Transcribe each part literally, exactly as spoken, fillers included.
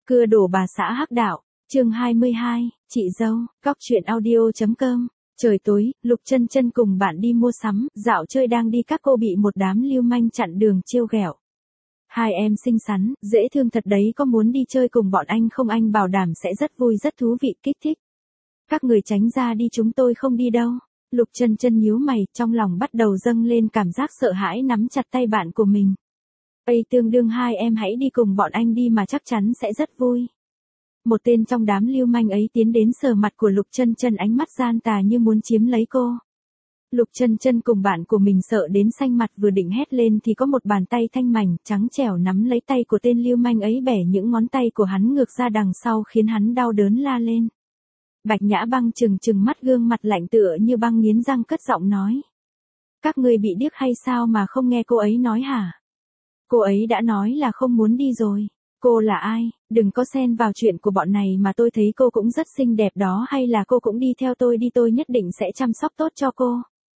Cưa đổ bà xã hắc đạo, chương hai mươi hai, chị dâu, cóc truyện audio.com. Trời tối, Lục Chân Chân cùng bạn đi mua sắm, dạo chơi đang đi các cô bị một đám lưu manh chặn đường trêu ghẹo. Hai em xinh xắn, dễ thương thật đấy, có muốn đi chơi cùng bọn anh không? Anh bảo đảm sẽ rất vui rất thú vị, kích thích. Các người tránh ra đi, chúng tôi không đi đâu. Lục Chân Chân nhíu mày, trong lòng bắt đầu dâng lên cảm giác sợ hãi, nắm chặt tay bạn của mình. Ây, tương đương hai em hãy đi cùng bọn anh đi mà chắc chắn sẽ rất vui. Một tên trong đám lưu manh ấy tiến đến sờ mặt của Lục Chân Chân, ánh mắt gian tà như muốn chiếm lấy cô. Lục Chân Chân cùng bạn của mình sợ đến xanh mặt, vừa định hét lên thì có một bàn tay thanh mảnh, trắng trẻo nắm lấy tay của tên lưu manh ấy, bẻ những ngón tay của hắn ngược ra đằng sau khiến hắn đau đớn la lên. Bạch Nhã Băng trừng trừng mắt, gương mặt lạnh tựa như băng, nghiến răng cất giọng nói. Các người bị điếc hay sao mà không nghe cô ấy nói hả? Cô ấy đã nói là không muốn đi rồi. Cô là ai? Đừng có xen vào chuyện của bọn này mà, tôi thấy cô cũng rất xinh đẹp đó, hay là cô cũng đi theo tôi đi, tôi nhất định sẽ chăm sóc tốt cho cô.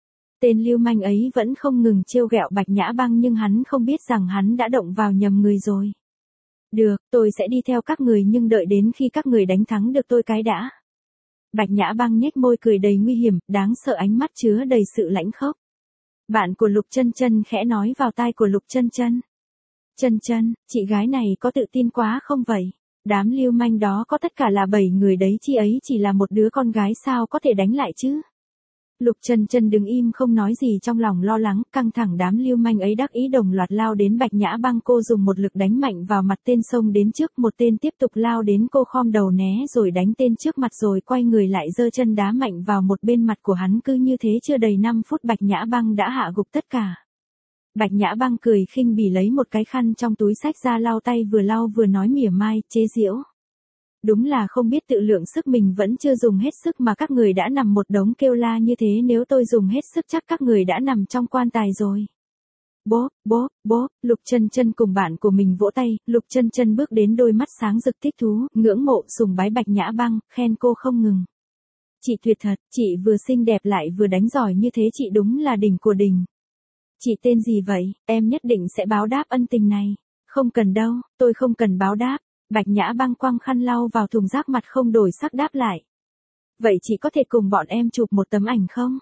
Tên lưu manh ấy vẫn không ngừng trêu ghẹo Bạch Nhã Băng, nhưng hắn không biết rằng hắn đã động vào nhầm người rồi. Được, tôi sẽ đi theo các người, nhưng đợi đến khi các người đánh thắng được tôi cái đã. Bạch Nhã Băng nhếch môi cười đầy nguy hiểm, đáng sợ, ánh mắt chứa đầy sự lãnh khốc. Bạn của Lục Chân Chân khẽ nói vào tai của Lục Chân Chân. Chân Chân, chị gái này có tự tin quá không vậy? Đám lưu manh đó có tất cả là bảy người đấy, chị ấy chỉ là một đứa con gái sao có thể đánh lại chứ? Lục Chân Chân đứng im không nói gì, trong lòng lo lắng, căng thẳng. Đám lưu manh ấy đắc ý đồng loạt lao đến Bạch Nhã Băng, cô dùng một lực đánh mạnh vào mặt tên xông đến trước, một tên tiếp tục lao đến, cô khom đầu né rồi đánh tên trước mặt, rồi quay người lại giơ chân đá mạnh vào một bên mặt của hắn. Cứ như thế chưa đầy năm phút Bạch Nhã Băng đã hạ gục tất cả. Bạch Nhã Băng cười khinh bỉ lấy một cái khăn trong túi xách ra lau tay, vừa lau vừa nói mỉa mai, chế giễu. Đúng là không biết tự lượng sức, mình vẫn chưa dùng hết sức mà các người đã nằm một đống kêu la như thế, nếu tôi dùng hết sức chắc các người đã nằm trong quan tài rồi. Bốp, bốp, bốp, Lục Chân Chân cùng bạn của mình vỗ tay, Lục Chân Chân bước đến, đôi mắt sáng rực thích thú, ngưỡng mộ, sùng bái Bạch Nhã Băng, khen cô không ngừng. Chị tuyệt thật, chị vừa xinh đẹp lại vừa đánh giỏi như thế, chị đúng là đỉnh của đỉnh. Chị tên gì vậy? Em nhất định sẽ báo đáp ân tình này. Không cần đâu, tôi không cần báo đáp. Bạch Nhã Băng quăng khăn lau vào thùng rác, mặt không đổi sắc đáp lại. Vậy chị có thể cùng bọn em chụp một tấm ảnh không?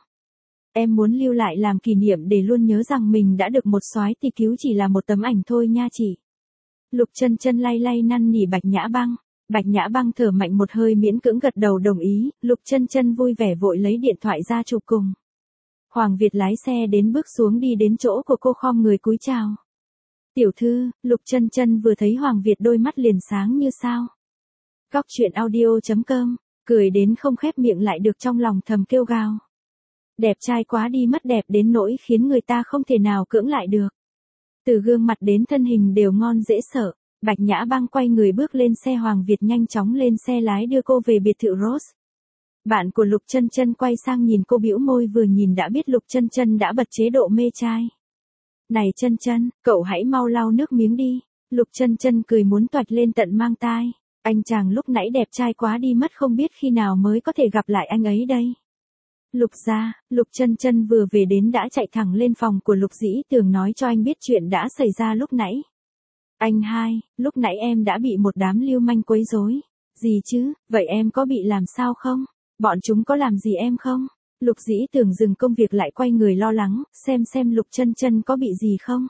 Em muốn lưu lại làm kỷ niệm để luôn nhớ rằng mình đã được một soái tỷ cứu, chỉ là một tấm ảnh thôi nha chị. Lục Chân Chân lay lay năn nỉ Bạch Nhã Băng. Bạch Nhã Băng thở mạnh một hơi, miễn cưỡng gật đầu đồng ý. Lục Chân Chân vui vẻ vội lấy điện thoại ra chụp cùng. Hoàng Việt lái xe đến, bước xuống đi đến chỗ của cô, khom người cúi chào. Tiểu thư. Lục Chân Chân vừa thấy Hoàng Việt đôi mắt liền sáng như sao. Cóc truyện audio.com, cười đến không khép miệng lại được, trong lòng thầm kêu gào. Đẹp trai quá đi mất, đẹp đến nỗi khiến người ta không thể nào cưỡng lại được. Từ gương mặt đến thân hình đều ngon dễ sợ. Bạch Nhã Băng quay người bước lên xe, Hoàng Việt nhanh chóng lên xe lái đưa cô về biệt thự Rose. Bạn của Lục Chân Chân quay sang nhìn cô, bĩu môi, vừa nhìn đã biết Lục Chân Chân đã bật chế độ mê trai. Này Chân Chân, cậu hãy mau lau nước miếng đi. Lục Chân Chân cười muốn toạch lên tận mang tai. Anh chàng lúc nãy đẹp trai quá đi mất, không biết khi nào mới có thể gặp lại anh ấy đây. Lục gia. Lục Chân Chân vừa về đến đã chạy thẳng lên phòng của Lục Dĩ Tường nói cho anh biết chuyện đã xảy ra lúc nãy. Anh hai, lúc nãy em đã bị một đám lưu manh quấy rối. Gì chứ, vậy em có bị làm sao không? Bọn chúng có làm gì em không? Lục Dĩ Tường dừng công việc lại quay người lo lắng, xem xem Lục Chân Chân có bị gì không.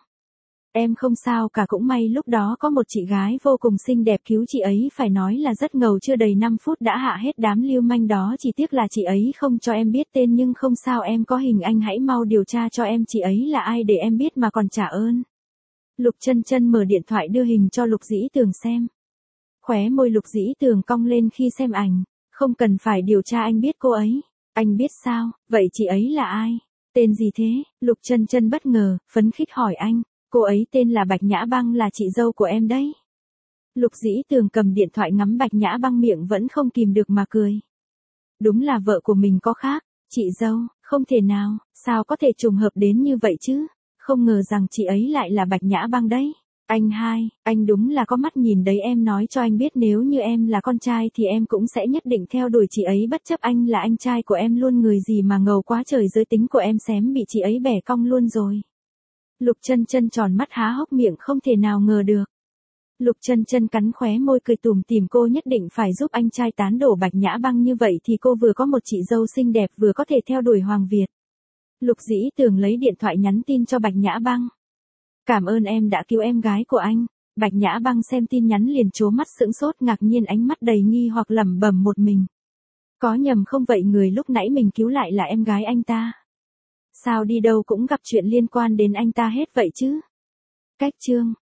Em không sao cả, cũng may lúc đó có một chị gái vô cùng xinh đẹp cứu chị ấy, phải nói là rất ngầu, chưa đầy năm phút đã hạ hết đám lưu manh đó, chỉ tiếc là chị ấy không cho em biết tên, nhưng không sao, em có hình, anh hãy mau điều tra cho em chị ấy là ai để em biết mà còn trả ơn. Lục Chân Chân mở điện thoại đưa hình cho Lục Dĩ Tường xem. Khóe môi Lục Dĩ Tường cong lên khi xem ảnh. Không cần phải điều tra, anh biết cô ấy. Anh biết sao? Vậy chị ấy là ai? Tên gì thế? Lục Chân Chân bất ngờ, phấn khích hỏi anh. Cô ấy tên là Bạch Nhã Băng, là chị dâu của em đấy. Lục Dĩ Tường cầm điện thoại ngắm Bạch Nhã Băng, miệng vẫn không kìm được mà cười. Đúng là vợ của mình có khác. Chị dâu, không thể nào, sao có thể trùng hợp đến như vậy chứ? Không ngờ rằng chị ấy lại là Bạch Nhã Băng đấy. Anh hai, anh đúng là có mắt nhìn đấy, em nói cho anh biết, nếu như em là con trai thì em cũng sẽ nhất định theo đuổi chị ấy, bất chấp anh là anh trai của em luôn, người gì mà ngầu quá trời, giới tính của em xém bị chị ấy bẻ cong luôn rồi. Lục Chân Chân tròn mắt há hốc miệng, không thể nào ngờ được. Lục Chân Chân cắn khóe môi cười tủm tỉm, cô nhất định phải giúp anh trai tán đổ Bạch Nhã Băng, như vậy thì cô vừa có một chị dâu xinh đẹp vừa có thể theo đuổi Hoàng Việt. Lục Dĩ Tường lấy điện thoại nhắn tin cho Bạch Nhã Băng. Cảm ơn em đã cứu em gái của anh. Bạch Nhã Băng xem tin nhắn liền trố mắt sững sốt, ngạc nhiên, ánh mắt đầy nghi hoặc, lẩm bẩm một mình. Có nhầm không vậy, người lúc nãy mình cứu lại là em gái anh ta. Sao đi đâu cũng gặp chuyện liên quan đến anh ta hết vậy chứ? Cách chương